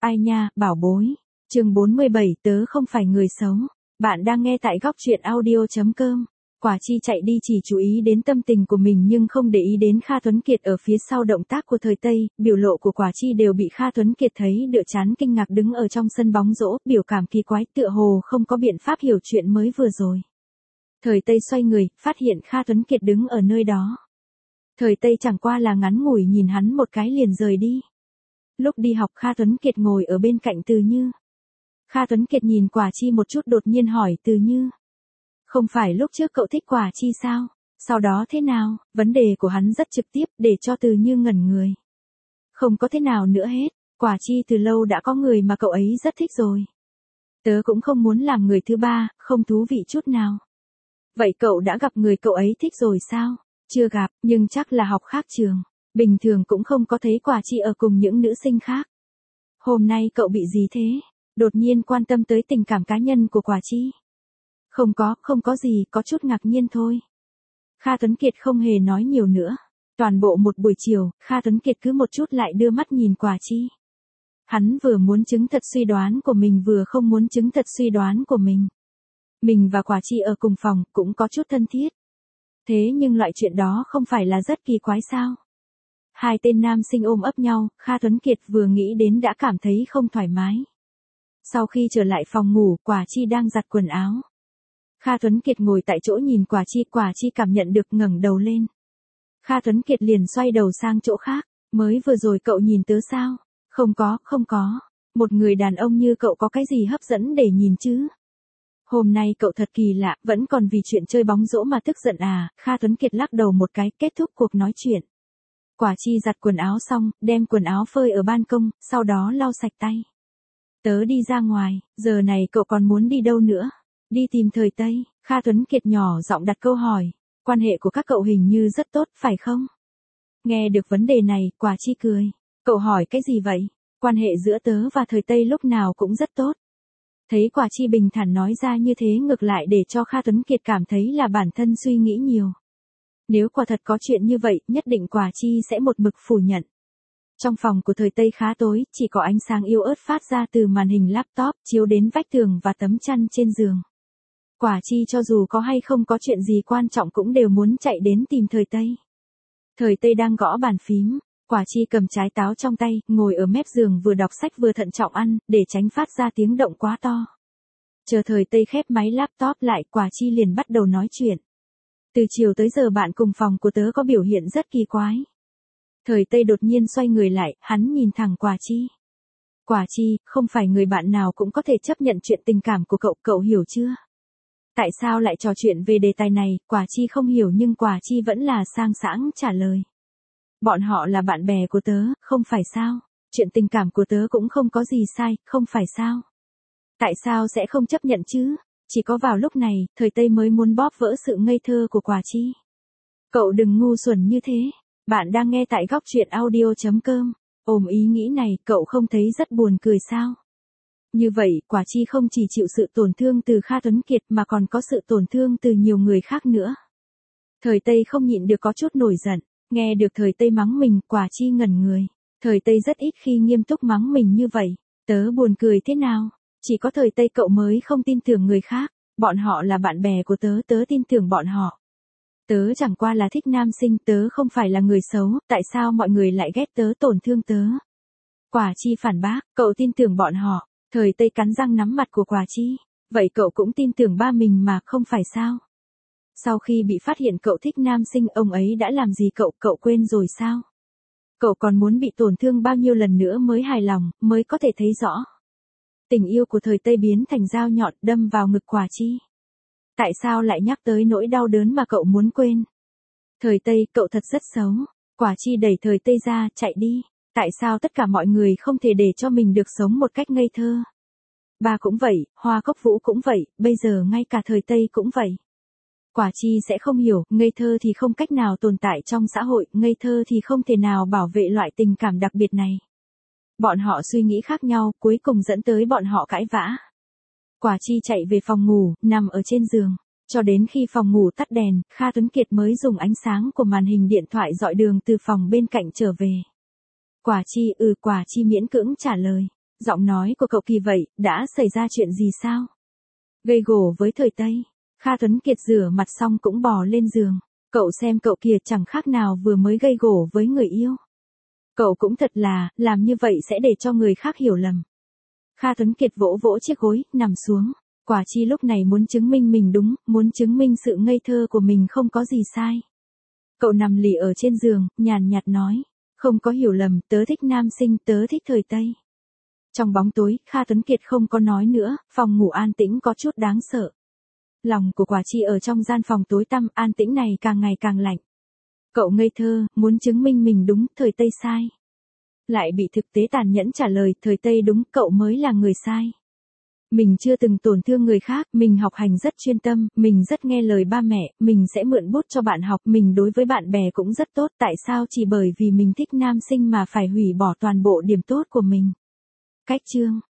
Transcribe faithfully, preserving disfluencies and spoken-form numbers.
Ai nha, bảo bối. Chương bốn mươi bảy, tớ không phải người xấu. Bạn đang nghe tại góc truyện audio chấm com. Quả Chi chạy đi chỉ chú ý đến tâm tình của mình nhưng không để ý đến Kha Tuấn Kiệt ở phía sau động tác của Thời Tây, biểu lộ của Quả Chi đều bị Kha Tuấn Kiệt thấy đựa chán kinh ngạc đứng ở trong sân bóng rổ, biểu cảm kỳ quái tựa hồ không có biện pháp hiểu chuyện mới vừa rồi. Thời Tây xoay người, phát hiện Kha Tuấn Kiệt đứng ở nơi đó. Thời Tây chẳng qua là ngắn ngủi nhìn hắn một cái liền rời đi. Lúc đi học Kha Tuấn Kiệt ngồi ở bên cạnh Từ Như. Kha Tuấn Kiệt nhìn Quả Chi một chút đột nhiên hỏi Từ Như. Không phải lúc trước cậu thích Quả Chi sao? Sau đó thế nào? Vấn đề của hắn rất trực tiếp để cho Từ Như ngẩn người. Không có thế nào nữa hết, Quả Chi từ lâu đã có người mà cậu ấy rất thích rồi. Tớ cũng không muốn làm người thứ ba, không thú vị chút nào. Vậy cậu đã gặp người cậu ấy thích rồi sao? Chưa gặp, nhưng chắc là học khác trường. Bình thường cũng không có thấy Quả Chi ở cùng những nữ sinh khác. Hôm nay cậu bị gì thế? Đột nhiên quan tâm tới tình cảm cá nhân của Quả Chi. Không có, không có gì, có chút ngạc nhiên thôi. Kha Tuấn Kiệt không hề nói nhiều nữa. Toàn bộ một buổi chiều, Kha Tuấn Kiệt cứ một chút lại đưa mắt nhìn Quả Chi. Hắn vừa muốn chứng thật suy đoán của mình vừa không muốn chứng thật suy đoán của mình. Mình và Quả Chi ở cùng phòng cũng có chút thân thiết. Thế nhưng loại chuyện đó không phải là rất kỳ quái sao? Hai tên nam sinh ôm ấp nhau, Kha Tuấn Kiệt vừa nghĩ đến đã cảm thấy không thoải mái. Sau khi trở lại phòng ngủ, Quả Chi đang giặt quần áo. Kha Tuấn Kiệt ngồi tại chỗ nhìn Quả Chi, Quả Chi cảm nhận được ngẩng đầu lên. Kha Tuấn Kiệt liền xoay đầu sang chỗ khác, mới vừa rồi cậu nhìn tớ sao? Không có, không có. Một người đàn ông như cậu có cái gì hấp dẫn để nhìn chứ? Hôm nay cậu thật kỳ lạ, vẫn còn vì chuyện chơi bóng rổ mà tức giận à? Kha Tuấn Kiệt lắc đầu một cái, kết thúc cuộc nói chuyện. Quả Chi giặt quần áo xong, đem quần áo phơi ở ban công, sau đó lau sạch tay. Tớ đi ra ngoài, giờ này cậu còn muốn đi đâu nữa? Đi tìm Thời Tây. Kha Tuấn Kiệt nhỏ giọng đặt câu hỏi. Quan hệ của các cậu hình như rất tốt, phải không? Nghe được vấn đề này, Quả Chi cười. Cậu hỏi cái gì vậy? Quan hệ giữa tớ và Thời Tây lúc nào cũng rất tốt. Thấy Quả Chi bình thản nói ra như thế ngược lại để cho Kha Tuấn Kiệt cảm thấy là bản thân suy nghĩ nhiều. Nếu quả thật có chuyện như vậy, nhất định Quả Chi sẽ một mực phủ nhận. Trong phòng của Thời Tây khá tối, chỉ có ánh sáng yếu ớt phát ra từ màn hình laptop, chiếu đến vách tường và tấm chăn trên giường. Quả Chi cho dù có hay không có chuyện gì quan trọng cũng đều muốn chạy đến tìm Thời Tây. Thời Tây đang gõ bàn phím, Quả Chi cầm trái táo trong tay, ngồi ở mép giường vừa đọc sách vừa thận trọng ăn, để tránh phát ra tiếng động quá to. Chờ Thời Tây khép máy laptop lại, Quả Chi liền bắt đầu nói chuyện. Từ chiều tới giờ bạn cùng phòng của tớ có biểu hiện rất kỳ quái. Thời Tây đột nhiên xoay người lại, hắn nhìn thẳng Quả Chi. Quả Chi, không phải người bạn nào cũng có thể chấp nhận chuyện tình cảm của cậu, cậu hiểu chưa? Tại sao lại trò chuyện về đề tài này? Quả Chi không hiểu nhưng Quả Chi vẫn là sang sảng trả lời. Bọn họ là bạn bè của tớ, không phải sao? Chuyện tình cảm của tớ cũng không có gì sai, không phải sao? Tại sao sẽ không chấp nhận chứ? Chỉ có vào lúc này, Thời Tây mới muốn bóp vỡ sự ngây thơ của Quả Chi. Cậu đừng ngu xuẩn như thế. Bạn đang nghe tại góc truyện audio chấm com. Ôm ý nghĩ này, cậu không thấy rất buồn cười sao? Như vậy, Quả Chi không chỉ chịu sự tổn thương từ Kha Tuấn Kiệt mà còn có sự tổn thương từ nhiều người khác nữa. Thời Tây không nhịn được có chút nổi giận. Nghe được Thời Tây mắng mình, Quả Chi ngẩn người. Thời Tây rất ít khi nghiêm túc mắng mình như vậy. Tớ buồn cười thế nào? Chỉ có Thời Tây cậu mới không tin tưởng người khác. Bọn họ là bạn bè của tớ, tớ tin tưởng bọn họ. Tớ chẳng qua là thích nam sinh, tớ không phải là người xấu, tại sao mọi người lại ghét tớ, tổn thương tớ? Quả Chi phản bác, cậu tin tưởng bọn họ. Thời Tây cắn răng nắm mặt của Quả Chi. Vậy cậu cũng tin tưởng ba mình mà, không phải sao? Sau khi bị phát hiện cậu thích nam sinh, ông ấy đã làm gì cậu, cậu quên rồi sao? Cậu còn muốn bị tổn thương bao nhiêu lần nữa mới hài lòng, mới có thể thấy rõ. Tình yêu của Thời Tây biến thành dao nhọn đâm vào ngực Quả Chi. Tại sao lại nhắc tới nỗi đau đớn mà cậu muốn quên? Thời Tây, cậu thật rất xấu. Quả Chi đẩy Thời Tây ra, chạy đi. Tại sao tất cả mọi người không thể để cho mình được sống một cách ngây thơ? Ba cũng vậy, Hoa Cốc Vũ cũng vậy, bây giờ ngay cả Thời Tây cũng vậy. Quả Chi sẽ không hiểu, ngây thơ thì không cách nào tồn tại trong xã hội, ngây thơ thì không thể nào bảo vệ loại tình cảm đặc biệt này. Bọn họ suy nghĩ khác nhau, cuối cùng dẫn tới bọn họ cãi vã. Quả Chi chạy về phòng ngủ, nằm ở trên giường. Cho đến khi phòng ngủ tắt đèn, Kha Tuấn Kiệt mới dùng ánh sáng của màn hình điện thoại dọi đường từ phòng bên cạnh trở về. Quả Chi, ừ Quả Chi miễn cưỡng trả lời. Giọng nói của cậu kỳ vậy, đã xảy ra chuyện gì sao? Gây gổ với Thời Tây. Kha Tuấn Kiệt rửa mặt xong cũng bò lên giường. Cậu xem cậu kìa chẳng khác nào vừa mới gây gổ với người yêu. Cậu cũng thật là, làm như vậy sẽ để cho người khác hiểu lầm. Kha Tuấn Kiệt vỗ vỗ chiếc gối, nằm xuống. Quả Chi lúc này muốn chứng minh mình đúng, muốn chứng minh sự ngây thơ của mình không có gì sai. Cậu nằm lì ở trên giường, nhàn nhạt nói. Không có hiểu lầm, tớ thích nam sinh, tớ thích Thời Tây. Trong bóng tối, Kha Tuấn Kiệt không có nói nữa, phòng ngủ an tĩnh có chút đáng sợ. Lòng của Quả Chi ở trong gian phòng tối tăm an tĩnh này càng ngày càng lạnh. Cậu ngây thơ, muốn chứng minh mình đúng, Thời Tây sai. Lại bị thực tế tàn nhẫn trả lời, Thời Tây đúng, cậu mới là người sai. Mình chưa từng tổn thương người khác, mình học hành rất chuyên tâm, mình rất nghe lời ba mẹ, mình sẽ mượn bút cho bạn học, mình đối với bạn bè cũng rất tốt, tại sao chỉ bởi vì mình thích nam sinh mà phải hủy bỏ toàn bộ điểm tốt của mình. Cách chương